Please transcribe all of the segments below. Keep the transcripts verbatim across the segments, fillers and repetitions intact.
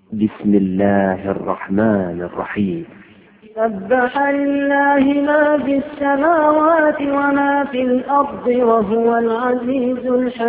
بسم الله الرحمن الرحيم. سبح لله ما في السماوات وما في الأرض وهو العزيز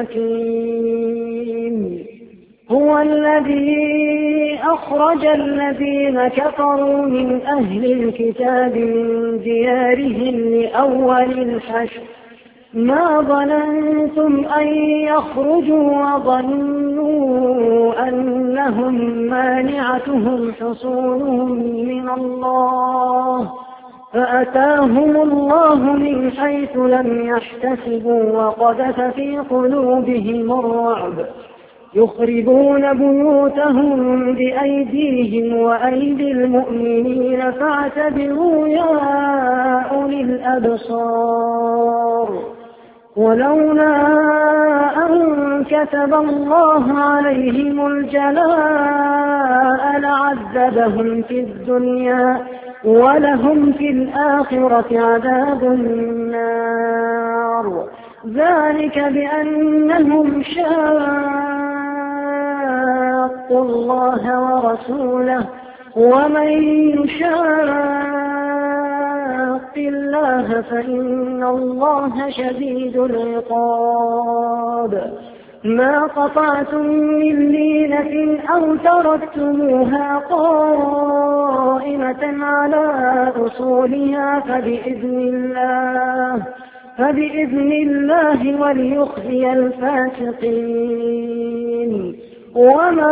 الحكيم. هو الذي أخرج الذين كفروا من أهل الكتاب من ديارهم لأول الحشر ما ظننتم أن يخرجوا وظنوا أنهم مانعتهم حصونهم من الله فأتاهم الله من حيث لم يحتسبوا وقذف في قلوبهم الرعب يخربون بيوتهم بأيديهم وأيدي المؤمنين فاعتبروا يا أولي الأبصار. ولولا أن كتب الله عليهم الجلاء لعذبهم في الدنيا ولهم في الآخرة عذاب النار ذلك بأنهم شاقوا الله ورسوله ومن يشاق الله فإن الله شديد العقاب. ما قطعتم من لينة أو تركتموها قائمة على أصولها فبإذن الله فبإذن الله وليخزي الفاسقين. وما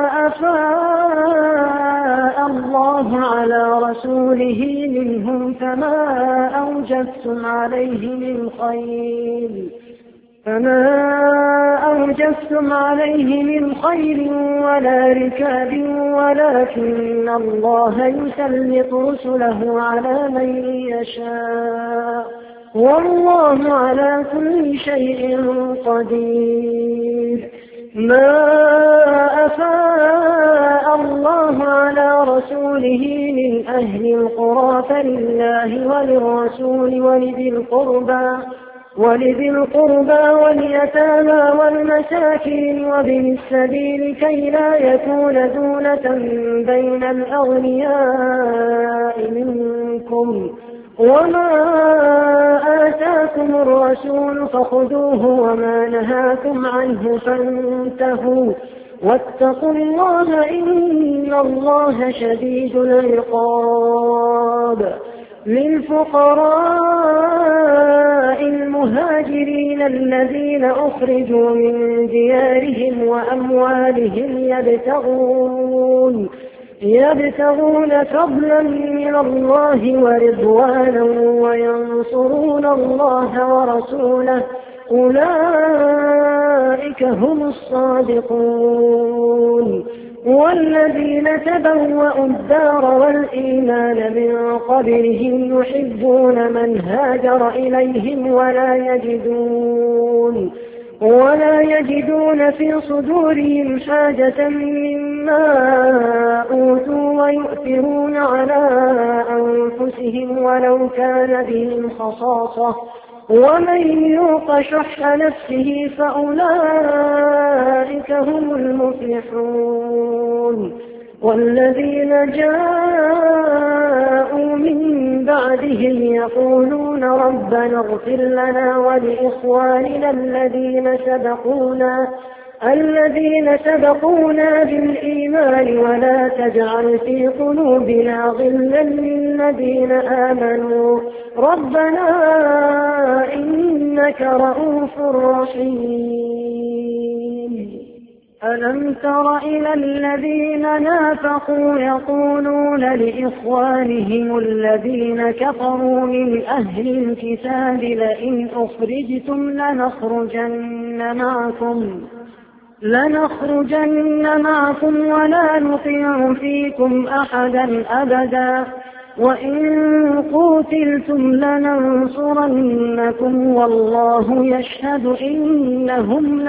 أفاء الله على رسوله منهم فما أوجفتم عليه من خيل فما أوجفتم عليه من خيل ولا ركاب ولكن الله يسلط رسله على من يشاء والله على كل شيء قدير. ما أفاء الله على رسوله من أهل القرى فلله وللرسول ولذي القربى ولذي القربى واليتامى والمساكين وابن السبيل كي لا يكون دولة بين الأغنياء منكم. وما آتاكم الرسول فخذوه وما نهاكم عنه فانتهوا واتقوا الله إن الله شديد العقاب. للفقراء المهاجرين الذين أخرجوا من ديارهم وأموالهم يبتغون يبتغون فضلا من الله ورضوانا وينصرون الله ورسوله أولئك هم الصادقون. والذين تبوأوا الدار والإيمان من قبلهم يحبون من هاجر إليهم ولا يجدون ولا يجدون في صدورهم حاجة مما أوتوا ويؤثرون على أنفسهم ولو كان بهم خصاصة ومن يوق شح نفسه فأولئك هم المفلحون. والذين جاءوا من بعدهم يقولون ربنا اغفر لنا ولإخواننا الذين سبقونا الذين سبقونا بالإيمان ولا تجعل في قلوبنا غلا للذين آمنوا ربنا إنك رؤوف رحيم. ألم تر إلى الذين نافقوا يقولون لإخوانهم الذين كفروا من أهل الكتاب لئن أخرجتم لنخرجن معكم لنخرجن معكم ولا نطيع فيكم أحدا أبدا وإن قتلتم لننصرنكم والله يشهد إنهم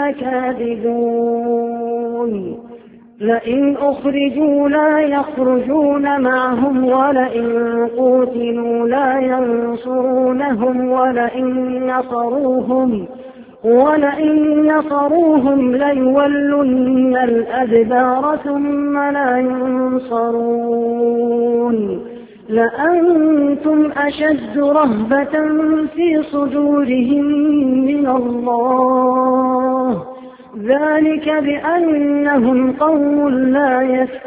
لكاذبون. لئن أخرجوا لا يخرجون معهم ولئن قتلوا لا ينصرونهم ولئن نصروهم ولئن نصروهم ليولن الأدبار ثم لا ينصرون لأنتم أشد رهبة في صدورهم من الله ذلك بأنهم قوم لا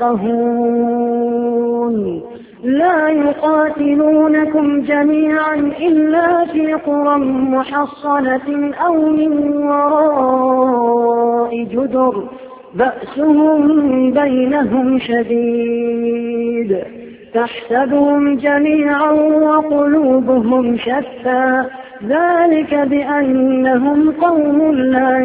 يفقهون لا يقاتلونكم جميعا إلا في قرى محصنة أو من وراء جدر بأسهم بينهم شديد تحسبهم جميعا وقلوبهم شتى ذلك بأنهم قوم لا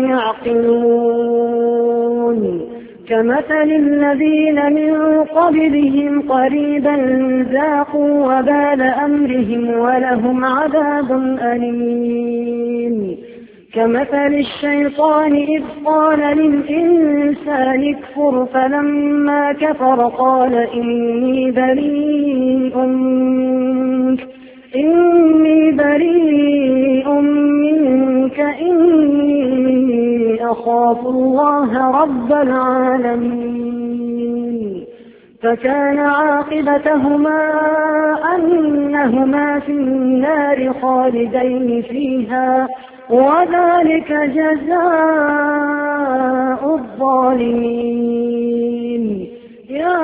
يعقلون كمثل الذين من قبلهم قريبا ذاقوا وبال أمرهم ولهم عذاب أليم كمثل الشيطان إذ قال للإنسان اكفر فلما كفر قال إني بريء منك إني بريء منك إني أخاف الله رب العالمين فكان عاقبتهما أنهما في النار خالدين فيها وذلك جزاء الظالمين يا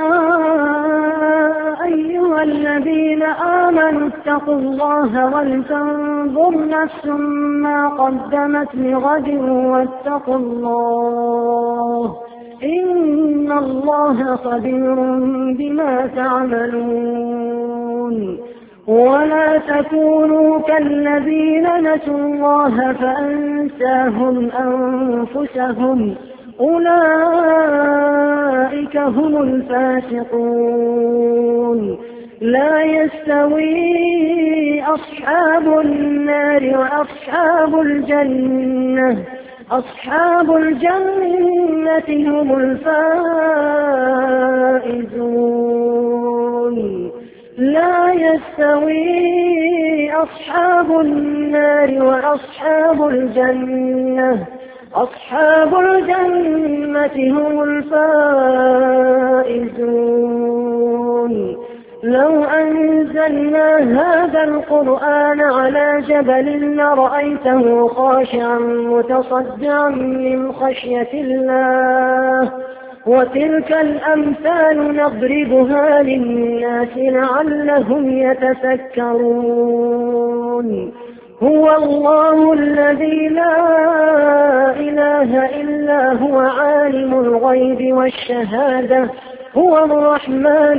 أيها الذين آمنوا اتقوا الله ولتنظر نفس ما قدمت لغد واتقوا الله إن الله خبير بما تعملون ولا تكونوا كالذين نسوا الله فأنساهم أنفسهم أولئك هم الفاسقون لا يستوي أصحاب النار وأصحاب الجنة أصحاب الجنة هم الفائزون لا يستوي أصحاب النار وأصحاب الجنة أصحاب الجنة هم الفائزون لو أنزلنا هذا القرآن على جبل لرأيته خاشعا متصدعا من خشية الله وتلك الأمثال نضربها للناس لعلهم يتفكرون هو الله الذي لا إله إلا هو عالم الغيب والشهادة هو الرحمن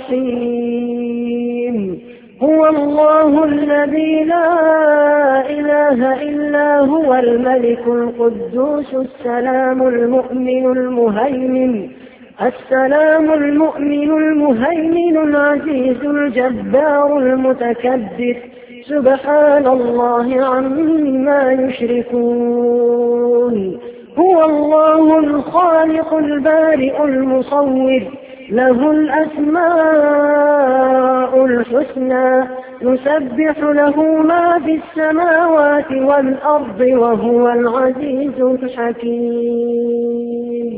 الرحيم هو الله الذي لا إله إلا هو الملك القدوس السلام المؤمن المهيمن السلام المؤمن المهيمن العزيز الجبار المتكبر سبحان الله عما يشركون هو الله الخالق البارئ المصور له الأسماء الحسنى يسبح له ما في السماوات والأرض وهو العزيز الحكيم.